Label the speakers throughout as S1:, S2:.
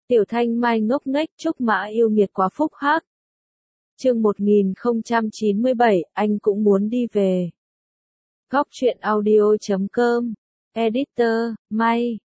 S1: Tiểu Thanh Mai ngốc nghếch Trúc Mã yêu nghiệt quá phúc hắc. Chương 1097, anh cũng muốn đi về. Góc truyện audio.com. Editor, May,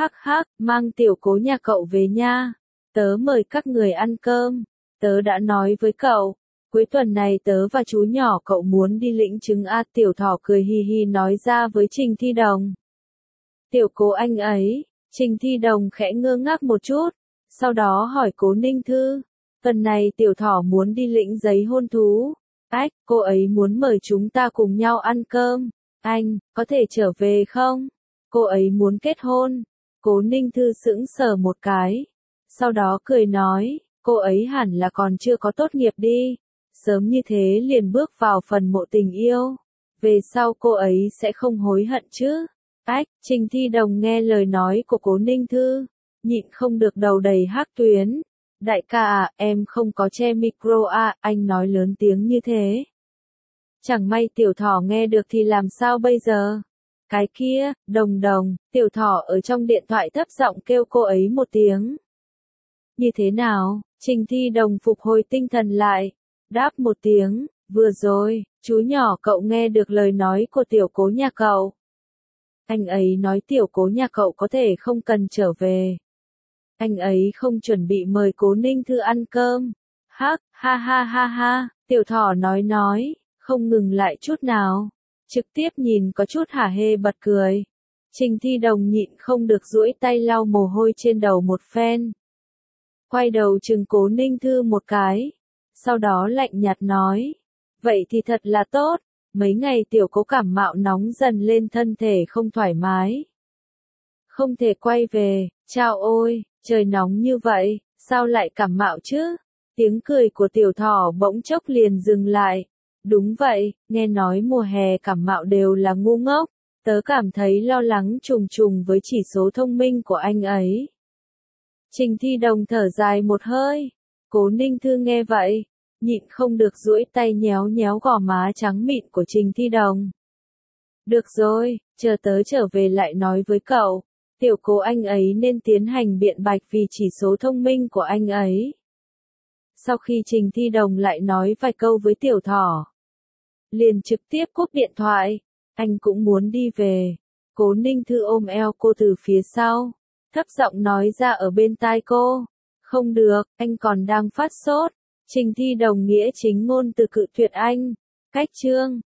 S1: mang tiểu Cố nhà cậu về nha. Tớ mời các người ăn cơm. Tớ đã nói với cậu, cuối tuần này tớ và chú nhỏ cậu muốn đi lĩnh chứng a. Tiểu Thỏ cười hi hi nói ra với Trình Thi Đồng. Tiểu Cố anh ấy. Trình Thi Đồng khẽ ngơ ngác một chút, sau đó hỏi Cố Ninh Thư. Tuần này Tiểu Thỏ muốn đi lĩnh giấy hôn thú. Ách, cô ấy muốn mời chúng ta cùng nhau ăn cơm. Anh, có thể trở về không? Cô ấy muốn kết hôn. Cố Ninh Thư sững sờ một cái. Sau đó cười nói, cô ấy hẳn là còn chưa có tốt nghiệp đi. Sớm như thế liền bước vào phần mộ tình yêu. Về sau cô ấy sẽ không hối hận chứ. Ách, Trình Thi Đồng nghe lời nói của Cố Ninh Thư, nhịn không được đầu đầy hắc tuyến. Đại ca à, em không có che micro à, anh nói lớn tiếng như thế. Chẳng may Tiểu Thỏ nghe được thì làm sao bây giờ? Cái kia, Đồng Đồng, Tiểu Thỏ ở trong điện thoại thấp giọng kêu cô ấy một tiếng. Như thế nào? Trình Thi Đồng phục hồi tinh thần lại, đáp một tiếng, vừa rồi, chú nhỏ cậu nghe được lời nói của Tiểu Cố nhà cậu. Anh ấy nói Tiểu Cố nhà cậu có thể không cần trở về. Anh ấy không chuẩn bị mời Cố Ninh Thư ăn cơm. Hắc, ha, Tiểu Thỏ nói, không ngừng lại chút nào. Trực tiếp nhìn có chút hả hê bật cười. Trình Thi Đồng nhịn không được duỗi tay lau mồ hôi trên đầu một phen. Quay đầu chừng Cố Ninh Thư một cái. Sau đó lạnh nhạt nói. Vậy thì thật là tốt. Mấy ngày Tiểu Cố cảm mạo nóng dần lên thân thể không thoải mái. Không thể quay về, chao ôi, trời nóng như vậy, sao lại cảm mạo chứ? Tiếng cười của Tiểu Thỏ bỗng chốc liền dừng lại. Đúng vậy, nghe nói mùa hè cảm mạo đều là ngu ngốc. Tớ cảm thấy lo lắng trùng trùng với chỉ số thông minh của anh ấy. Trình Thi Đồng thở dài một hơi. Cố Ninh Thư nghe vậy, nhịn không được duỗi tay nhéo nhéo gò má trắng mịn của Trình Thi Đồng. Được rồi, chờ tớ trở về lại nói với cậu. Tiểu Cố anh ấy nên tiến hành biện bạch vì chỉ số thông minh của anh ấy. Sau khi Trình Thi Đồng lại nói vài câu với Tiểu Thỏ, liền trực tiếp cúp điện thoại. Anh cũng muốn đi về. Cố Ninh Thư ôm eo cô từ phía sau, thấp giọng nói ra ở bên tai cô. Không được, anh còn đang phát sốt. Trình Thi Đồng nghĩa chính ngôn từ cự tuyệt anh. Cách chương